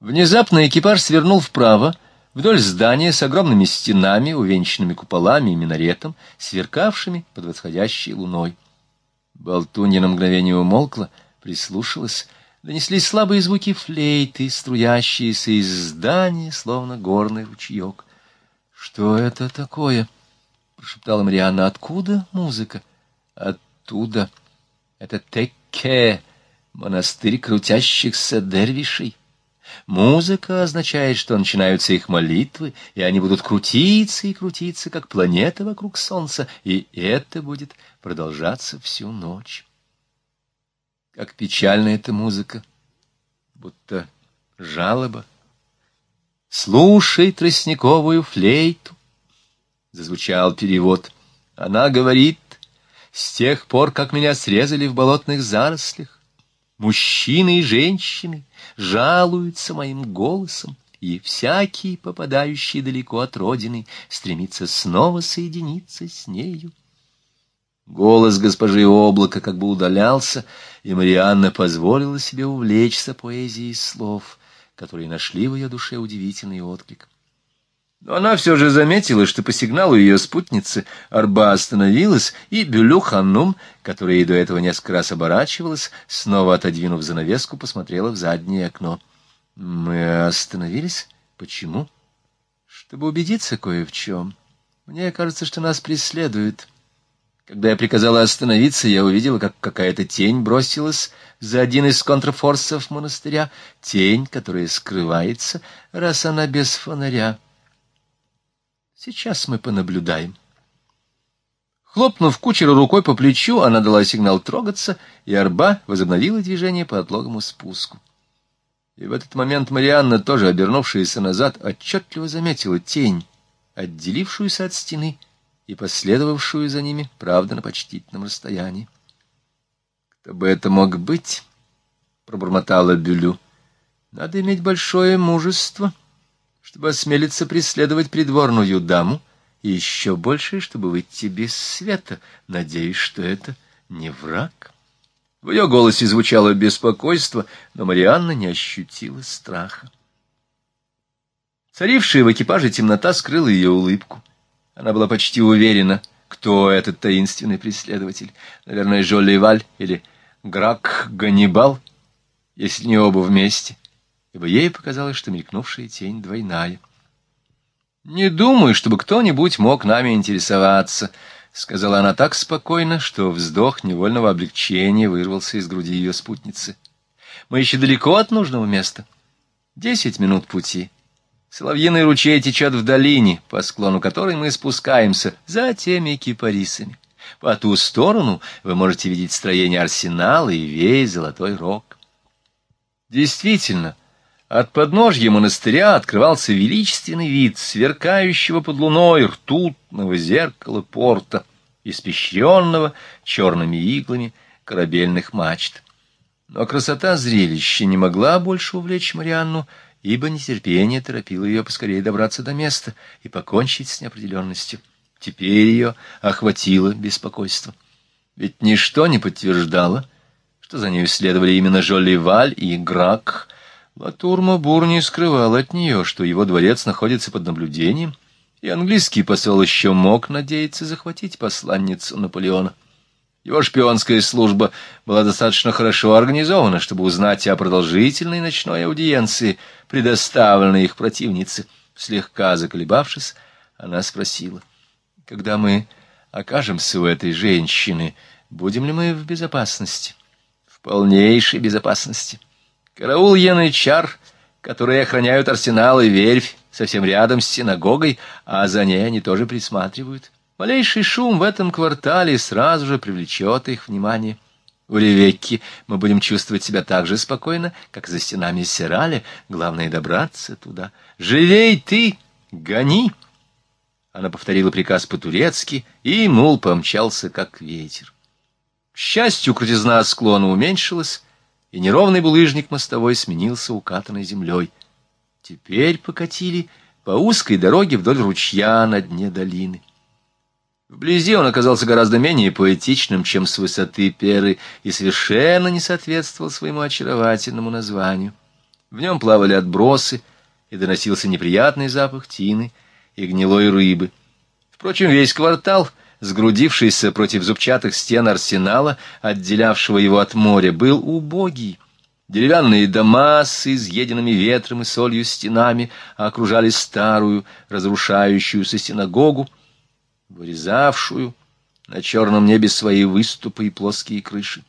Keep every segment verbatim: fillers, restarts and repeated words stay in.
Внезапно экипаж свернул вправо, вдоль здания с огромными стенами, увенчанными куполами и минаретом, сверкавшими под восходящей луной. Болтунья на мгновение умолкла, прислушалась. Донеслись слабые звуки флейты, струящиеся из здания, словно горный ручеек. — Что это такое? — прошептала Марианна. — Откуда музыка? — Оттуда. Это Текке, монастырь крутящихся дервишей. Музыка означает, что начинаются их молитвы, и они будут крутиться и крутиться, как планета вокруг Солнца, и это будет продолжаться всю ночь. Как печальна эта музыка, будто жалоба. «Слушай тростниковую флейту», — зазвучал перевод. «Она говорит, с тех пор, как меня срезали в болотных зарослях, мужчины и женщины жалуются моим голосом, и всякий, попадающий далеко от родины, стремится снова соединиться с нею». Голос госпожи Облака как бы удалялся, и Марианна позволила себе увлечься поэзией слов, которые нашли в ее душе удивительный отклик. Но она все же заметила, что по сигналу ее спутницы арба остановилась, и Бюлю-ханум, которая и до этого несколько раз оборачивалась, снова отодвинув занавеску, посмотрела в заднее окно. — Мы остановились? Почему? — Чтобы убедиться кое в чем. Мне кажется, что нас преследуют. Когда я приказала остановиться, я увидела, как какая-то тень бросилась за один из контрфорсов монастыря. Тень, которая скрывается, раз она без фонаря. Сейчас мы понаблюдаем. Хлопнув кучеру рукой по плечу, она дала сигнал трогаться, и арба возобновила движение по отлогому спуску. И в этот момент Марианна, тоже обернувшаяся назад, отчетливо заметила тень, отделившуюся от стены и последовавшую за ними, правда, на почтительном расстоянии. «Кто бы это мог быть?» — пробормотала Бюлю. «Надо иметь большое мужество, чтобы осмелиться преследовать придворную даму, и еще больше, чтобы выйти без света. Надеюсь, что это не враг». В ее голосе звучало беспокойство, но Марианна не ощутила страха. Царившая в экипаже темнота скрыла ее улыбку. Она была почти уверена, кто этот таинственный преследователь. Наверное, Жолли-Валь или Грак-Ганнибал, если не оба вместе, ибо ей показалось, что мелькнувшая тень двойная. «Не думаю, чтобы кто-нибудь мог нами интересоваться», — сказала она так спокойно, что вздох невольного облегчения вырвался из груди ее спутницы. «Мы еще далеко от нужного места. Десять минут пути. Соловьиный ручей течет в долине, по склону которой мы спускаемся за теми кипарисами. По ту сторону вы можете видеть строение арсенала и весь Золотой Рог». Действительно, от подножья монастыря открывался величественный вид сверкающего под луной ртутного зеркала порта, испещренного черными иглами корабельных мачт. Но красота зрелища не могла больше увлечь Марианну, ибо нетерпение торопило ее поскорее добраться до места и покончить с неопределенностью. Теперь ее охватило беспокойство. Ведь ничто не подтверждало, что за нею следовали именно Жолли-Валь и Грак. Латур-Мобур не скрывал от нее, что его дворец находится под наблюдением, и английский посол еще мог надеяться захватить посланницу Наполеона. Его шпионская служба была достаточно хорошо организована, чтобы узнать о продолжительной ночной аудиенции, предоставленной их противнице. Слегка заколебавшись, она спросила: «Когда мы окажемся у этой женщины, будем ли мы в безопасности?» «В полнейшей безопасности. Караул янычар, которые охраняют арсенал и верфь, совсем рядом с синагогой, а за ней они тоже присматривают. Малейший шум в этом квартале сразу же привлечет их внимание. У Ревекки мы будем чувствовать себя так же спокойно, как за стенами Сераля. Главное — добраться туда. Живей ты, гони!» Она повторила приказ по-турецки, и мул помчался, как ветер. К счастью, крутизна склона уменьшилась, и неровный булыжник мостовой сменился укатанной землей. Теперь покатили по узкой дороге вдоль ручья на дне долины. Вблизи он оказался гораздо менее поэтичным, чем с высоты Перы, и совершенно не соответствовал своему очаровательному названию. В нем плавали отбросы, и доносился неприятный запах тины и гнилой рыбы. Впрочем, весь квартал, сгрудившийся против зубчатых стен арсенала, отделявшего его от моря, был убогий. Деревянные дома с изъеденными ветром и солью стенами окружали старую, разрушающуюся синагогу, вырезавшую на черном небе свои выступы и плоские крыши.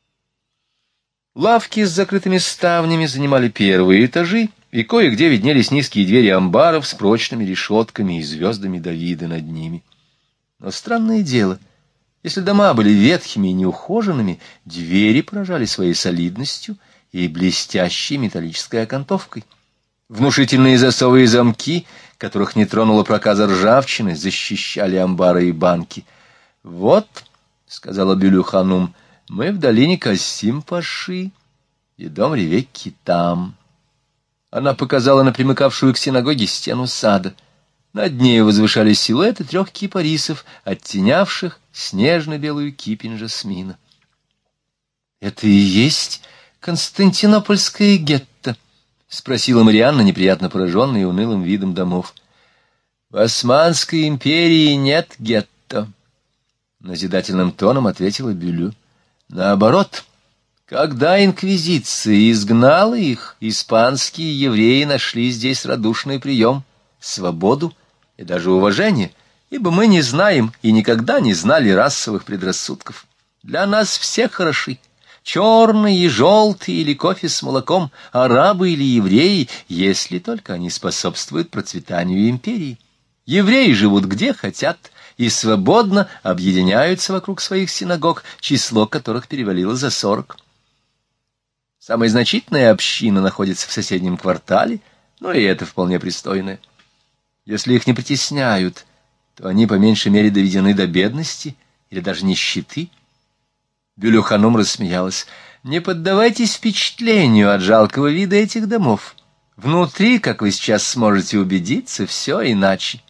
Лавки с закрытыми ставнями занимали первые этажи, и кое-где виднелись низкие двери амбаров с прочными решетками и звездами Давида над ними. Но странное дело, если дома были ветхими и неухоженными, двери поражали своей солидностью и блестящей металлической окантовкой. Внушительные засовы и замки, которых не тронула проказа ржавчины, защищали амбары и банки. «Вот», — сказала Бюлю-ханум, — «мы в долине Кассим-паши, и дом Ревекки там». Она показала на примыкавшую к синагоге стену сада. Над нею возвышались силуэты трех кипарисов, оттенявших снежно-белую кипень жасмина. «Это и есть Константинопольское гетто?» — спросила Марианна, неприятно пораженная унылым видом домов. «В Османской империи нет гетто», — назидательным тоном ответила Бюлю. «Наоборот, когда инквизиция изгнала их, испанские евреи нашли здесь радушный прием, свободу и даже уважение, ибо мы не знаем и никогда не знали расовых предрассудков. Для нас все хороши. Черные, желтые или кофе с молоком, арабы или евреи, если только они способствуют процветанию империи. Евреи живут где хотят и свободно объединяются вокруг своих синагог, число которых перевалило за сорок. Самая значительная община находится в соседнем квартале, но и это вполне пристойное. Если их не притесняют, то они по меньшей мере доведены до бедности или даже нищеты. Бюлю-ханум рассмеялась. «Не поддавайтесь впечатлению от жалкого вида этих домов. Внутри, как вы сейчас сможете убедиться, все иначе.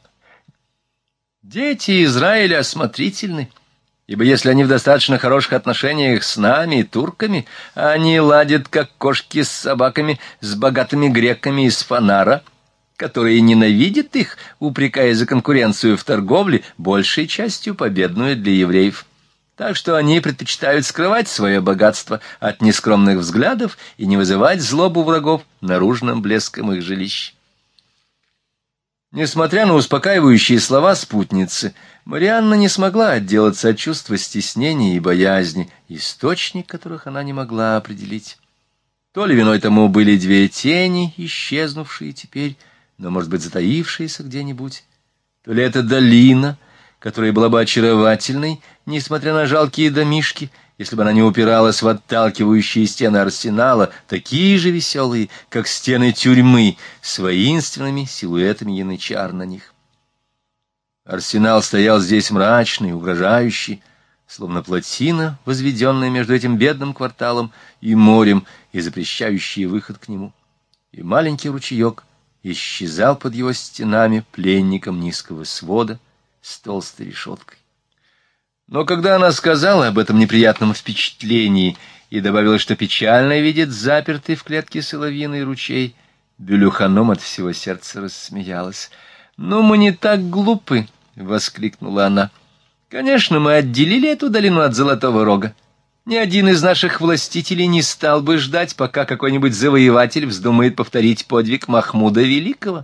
Дети Израиля осмотрительны, ибо если они в достаточно хороших отношениях с нами, турками, они ладят, как кошки с собаками, с богатыми греками из Фанара, которые ненавидят их, упрекая за конкуренцию в торговле, большей частью победную для евреев. Так что они предпочитают скрывать свое богатство от нескромных взглядов и не вызывать злобу врагов наружным блеском их жилищ». Несмотря на успокаивающие слова спутницы, Марианна не смогла отделаться от чувства стеснения и боязни, источник которых она не могла определить. То ли виной тому были две тени, исчезнувшие теперь, но, может быть, затаившиеся где-нибудь, то ли это долина, которая была бы очаровательной, несмотря на жалкие домишки, если бы она не упиралась в отталкивающие стены арсенала, такие же веселые, как стены тюрьмы, с воинственными силуэтами янычар на них. Арсенал стоял здесь мрачный, угрожающий, словно плотина, возведенная между этим бедным кварталом и морем, и запрещающий выход к нему. И маленький ручеек исчезал под его стенами пленником низкого свода с толстой решеткой. Но когда она сказала об этом неприятном впечатлении и добавила, что печально видит запертый в клетке соловьиный ручей, Бюлю-ханум от всего сердца рассмеялась. «Ну, мы не так глупы!» — воскликнула она. «Конечно, мы отделили эту долину от Золотого Рога. Ни один из наших властителей не стал бы ждать, пока какой-нибудь завоеватель вздумает повторить подвиг Махмуда Великого».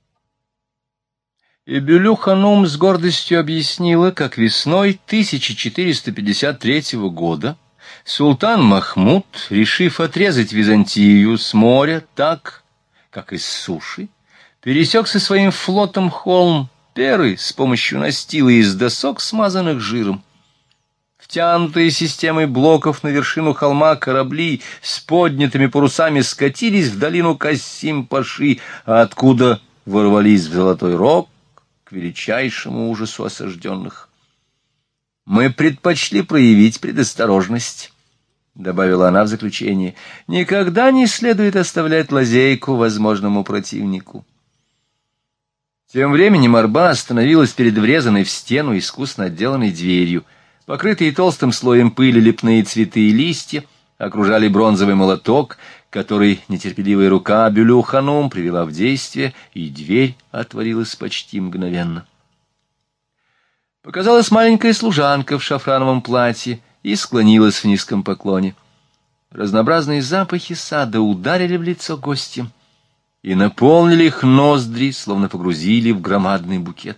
И Бюлю-ханум с гордостью объяснила, как весной тысяча четыреста пятьдесят третьего года султан Махмуд, решив отрезать Византию с моря так, как и с суши, пересек со своим флотом холм Перы с помощью настила из досок, смазанных жиром. Втянутые системой блоков на вершину холма корабли с поднятыми парусами скатились в долину Кассим-паши, откуда ворвались в Золотой Рог, к величайшему ужасу осажденных. «Мы предпочли проявить предосторожность», — добавила она в заключение. «Никогда не следует оставлять лазейку возможному противнику». Тем временем арба остановилась перед врезанной в стену искусно отделанной дверью. Покрытые толстым слоем пыли лепные цветы и листья окружали бронзовый молоток, который нетерпеливая рука Бюлю-ханум привела в действие, и дверь отворилась почти мгновенно. Показалась маленькая служанка в шафрановом платье и склонилась в низком поклоне. Разнообразные запахи сада ударили в лицо гостям и наполнили их ноздри, словно погрузили в громадный букет.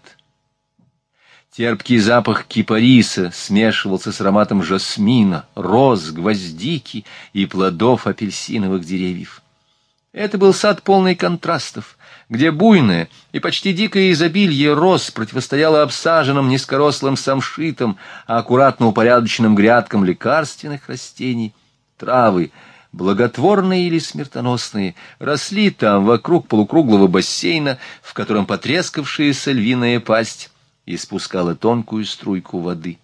Терпкий запах кипариса смешивался с ароматом жасмина, роз, гвоздики и плодов апельсиновых деревьев. Это был сад полный контрастов, где буйное и почти дикое изобилие роз противостояло обсаженным низкорослым самшитам, а аккуратно упорядоченным грядкам лекарственных растений. Травы, благотворные или смертоносные, росли там вокруг полукруглого бассейна, в котором потрескавшаяся львиная пасть испускала тонкую струйку воды.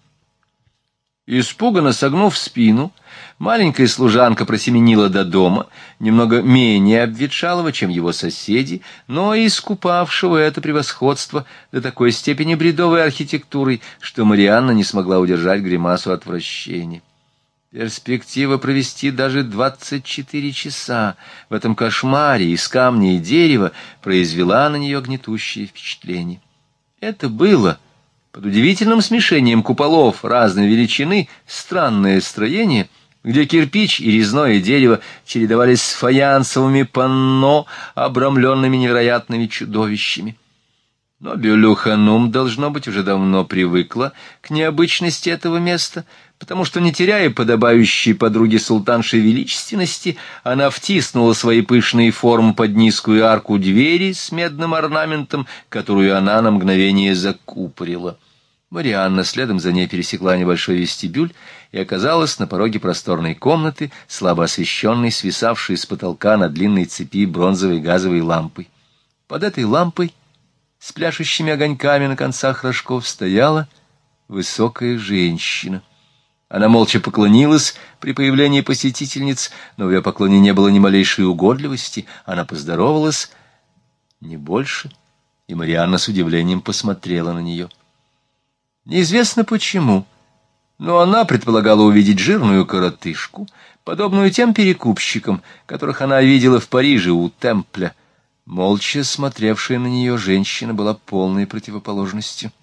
Испуганно согнув спину, маленькая служанка просеменила до дома, немного менее обветшалого, чем его соседи, но и искупавшего это превосходство до такой степени бредовой архитектурой, что Марианна не смогла удержать гримасу отвращения. Перспектива провести даже двадцать четыре часа в этом кошмаре из камня и дерева произвела на нее гнетущее впечатление. Это было, под удивительным смешением куполов разной величины, странное строение, где кирпич и резное дерево чередовались с фаянсовыми панно, обрамленными невероятными чудовищами. Но Бюлю-ханум, должно быть, уже давно привыкла к необычности этого места, потому что, не теряя подобающей подруге султанши величественности, она втиснула свои пышные формы под низкую арку двери с медным орнаментом, которую она на мгновение закупорила. Марианна следом за ней пересекла небольшой вестибюль и оказалась на пороге просторной комнаты, слабо освещенной, свисавшей с потолка на длинной цепи бронзовой газовой лампой. Под этой лампой с пляшущими огоньками на концах рожков стояла высокая женщина. Она молча поклонилась при появлении посетительниц, но в ее поклоне не было ни малейшей угодливости. Она поздоровалась, не больше, и Марианна с удивлением посмотрела на нее. Неизвестно почему, но она предполагала увидеть жирную коротышку, подобную тем перекупщикам, которых она видела в Париже у Темпля. Молча смотревшая на нее женщина была полной противоположностью.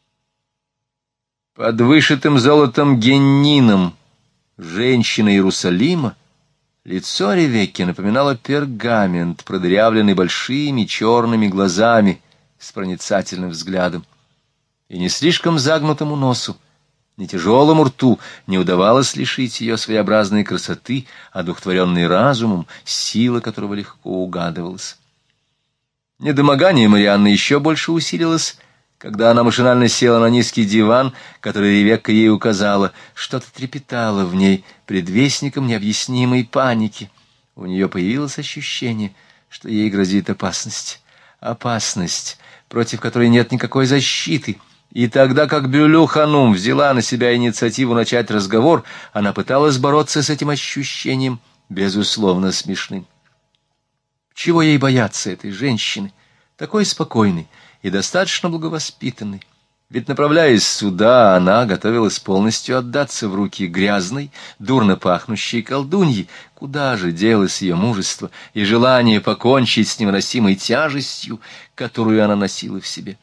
Под вышитым золотом геннином женщина Иерусалима лицо Ревекки напоминало пергамент, продырявленный большими черными глазами с проницательным взглядом. И не слишком загнутому носу, ни тяжелому рту не удавалось лишить ее своеобразной красоты, одухотворенной разумом, сила которого легко угадывалась. Недомогание Марианны еще больше усилилось, когда она машинально села на низкий диван, который Ревекка ей указала. Что-то трепетало в ней, предвестником необъяснимой паники. У нее появилось ощущение, что ей грозит опасность. Опасность, против которой нет никакой защиты. И тогда как Бюлю-ханум взяла на себя инициативу начать разговор, она пыталась бороться с этим ощущением, безусловно смешным. Чего ей бояться этой женщины, такой спокойной и достаточно благовоспитанной? Ведь, направляясь сюда, она готовилась полностью отдаться в руки грязной, дурно пахнущей колдуньи. Куда же делось ее мужество и желание покончить с невыносимой тяжестью, которую она носила в себе?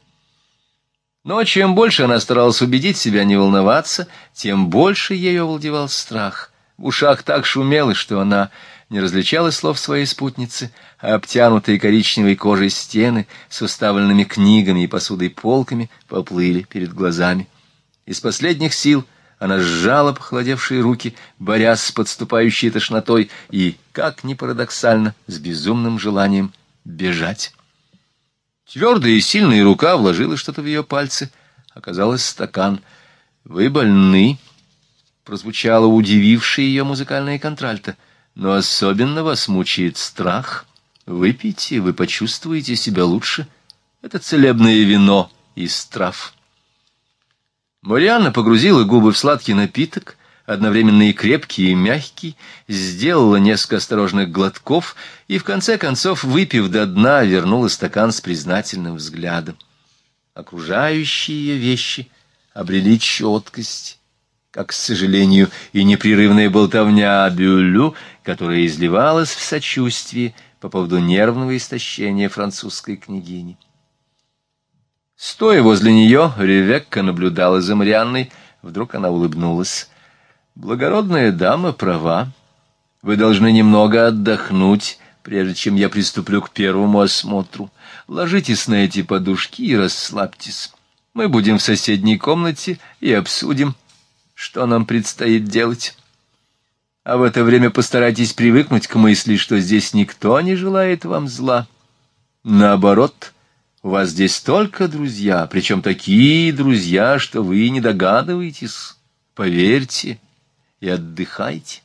Но чем больше она старалась убедить себя не волноваться, тем больше ею овладевал страх. В ушах так шумело, что она не различала слов своей спутницы, а обтянутые коричневой кожей стены с уставленными книгами и посудой полками поплыли перед глазами. Из последних сил она сжала похолодевшие руки, борясь с подступающей тошнотой и, как ни парадоксально, с безумным желанием бежать. Твердая и сильная рука вложила что-то в ее пальцы. Оказалось, стакан. «Вы больны?» — прозвучало удивившее ее музыкальное контральто. «Но особенно вас мучает страх. Выпейте, вы почувствуете себя лучше. Это целебное вино из трав». Марианна погрузила губы в сладкий напиток, одновременно и крепкий, и мягкий, сделала несколько осторожных глотков и, в конце концов, выпив до дна, вернула стакан с признательным взглядом. Окружающие ее вещи обрели четкость, как, к сожалению, и непрерывная болтовня Бюлю, которая изливалась в сочувствии по поводу нервного истощения французской княгини. Стоя возле нее, Ревекка наблюдала за Марианной. Вдруг она улыбнулась. «Благородная дама права. Вы должны немного отдохнуть, прежде чем я приступлю к первому осмотру. Ложитесь на эти подушки и расслабьтесь. Мы будем в соседней комнате и обсудим, что нам предстоит делать. А в это время постарайтесь привыкнуть к мысли, что здесь никто не желает вам зла. Наоборот, у вас здесь только друзья, причем такие друзья, что вы не догадываетесь. Поверьте и отдыхайте».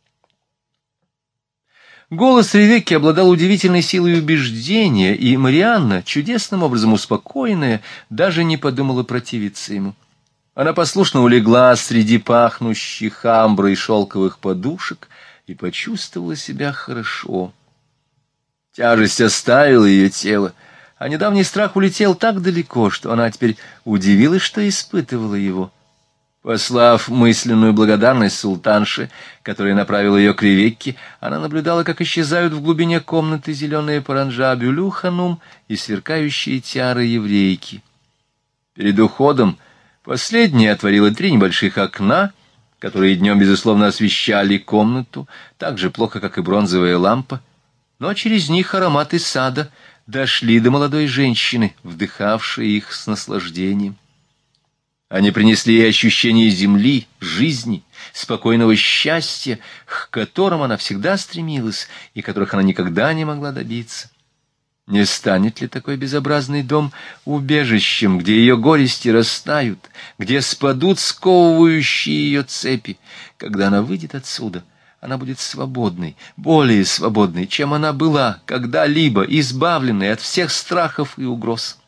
Голос Ревекки обладал удивительной силой убеждения, и Марианна, чудесным образом успокоенная, даже не подумала противиться ему. Она послушно улеглась среди пахнущих амброй шелковых подушек и почувствовала себя хорошо. Тяжесть оставила ее тело, а недавний страх улетел так далеко, что она теперь удивилась, что испытывала его. Послав мысленную благодарность султанше, которая направила ее к Ревекке, она наблюдала, как исчезают в глубине комнаты зеленые паранджа Бюлю ханум и сверкающие тиары еврейки. Перед уходом последняя отворила три небольших окна, которые днем, безусловно, освещали комнату, так же плохо, как и бронзовая лампа, но через них ароматы сада дошли до молодой женщины, вдыхавшей их с наслаждением. Они принесли ей ощущение земли, жизни, спокойного счастья, к которым она всегда стремилась и которых она никогда не могла добиться. Не станет ли такой безобразный дом убежищем, где ее горести растают, где спадут сковывающие ее цепи? Когда она выйдет отсюда, она будет свободной, более свободной, чем она была когда-либо, избавленной от всех страхов и угроз.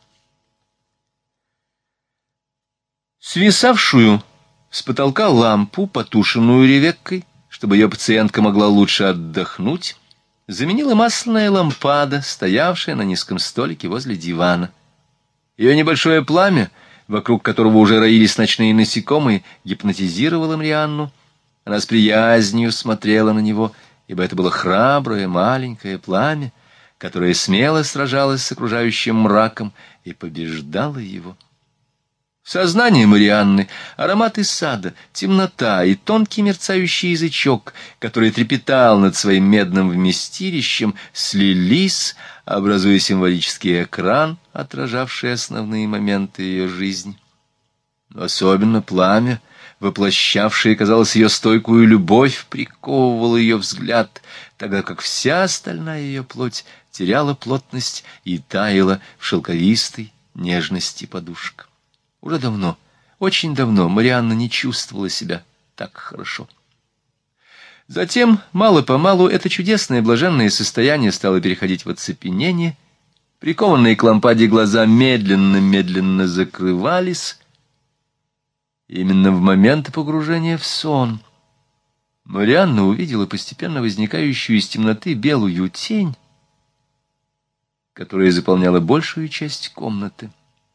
Свисавшую с потолка лампу, потушенную Ревеккой, чтобы ее пациентка могла лучше отдохнуть, заменила масляная лампада, стоявшая на низком столике возле дивана. Ее небольшое пламя, вокруг которого уже роились ночные насекомые, гипнотизировало Марианну. Она с приязнью смотрела на него, ибо это было храброе маленькое пламя, которое смело сражалось с окружающим мраком и побеждало его. Сознание Марианны, ароматы сада, темнота и тонкий мерцающий язычок, который трепетал над своим медным вместилищем, слились, образуя символический экран, отражавший основные моменты ее жизни. Но особенно пламя, воплощавшее, казалось, ее стойкую любовь, приковывало ее взгляд, тогда как вся остальная ее плоть теряла плотность и таяла в шелковистой нежности подушек. Уже давно, очень давно Марианна не чувствовала себя так хорошо. Затем, мало-помалу, это чудесное блаженное состояние стало переходить в оцепенение. Прикованные к лампаде глаза медленно-медленно закрывались. Именно в момент погружения в сон Марианна увидела постепенно возникающую из темноты белую тень, которая заполняла большую часть комнаты.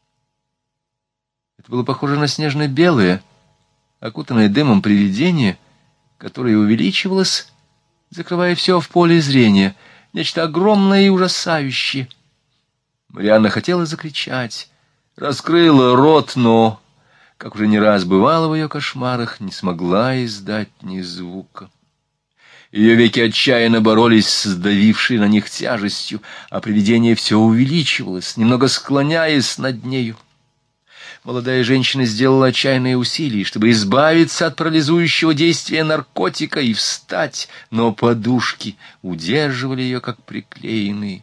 Это было похоже на снежно-белое, окутанное дымом привидение, которое увеличивалось, закрывая все в поле зрения, нечто огромное и ужасающее. Марианна хотела закричать, раскрыла рот, но, как уже не раз бывало в ее кошмарах, не смогла издать ни звука. Ее веки отчаянно боролись с давившей на них тяжестью, а привидение все увеличивалось, немного склоняясь над нею. Молодая женщина сделала отчаянные усилия, чтобы избавиться от парализующего действия наркотика и встать, но подушки удерживали ее, как приклеенные.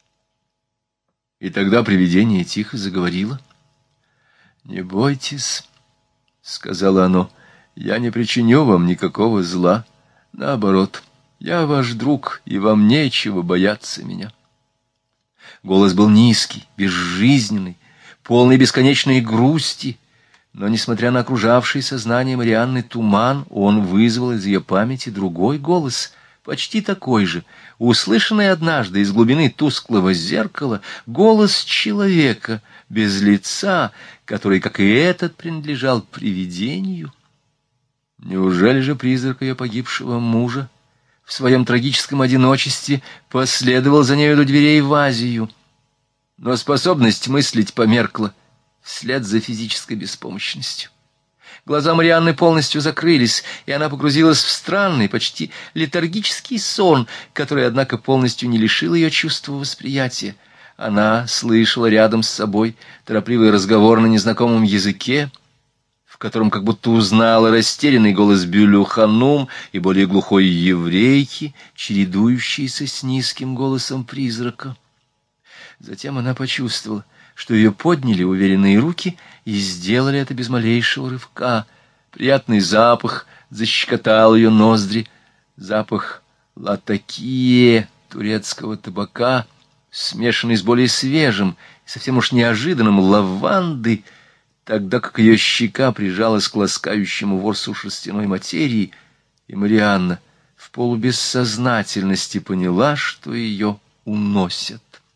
И тогда привидение тихо заговорило. «Не бойтесь», — сказала оно, — «я не причиню вам никакого зла. Наоборот, я ваш друг, и вам нечего бояться меня». Голос был низкий, безжизненный, полный бесконечной грусти, но, несмотря на окружавший сознание Марианны туман, он вызвал из ее памяти другой голос, почти такой же, услышанный однажды из глубины тусклого зеркала, голос человека без лица, который, как и этот, принадлежал привидению. Неужели же призрак ее погибшего мужа в своем трагическом одиночестве последовал за нею до дверей в Азию? Но способность мыслить померкла вслед за физической беспомощностью. Глаза Марианны полностью закрылись, и она погрузилась в странный, почти летаргический сон, который, однако, полностью не лишил ее чувства восприятия. Она слышала рядом с собой торопливый разговор на незнакомом языке, в котором как будто узнала растерянный голос Бюлю-ханум и более глухой еврейки, чередующийся с низким голосом призрака. Затем она почувствовала, что ее подняли уверенные руки и сделали это без малейшего рывка. Приятный запах защекотал ее ноздри, запах латакие, турецкого табака, смешанный с более свежим и совсем уж неожиданным лаванды, тогда как ее щека прижалась к ласкающему ворсу шерстяной материи, и Марианна в полубессознательности поняла, что ее уносят.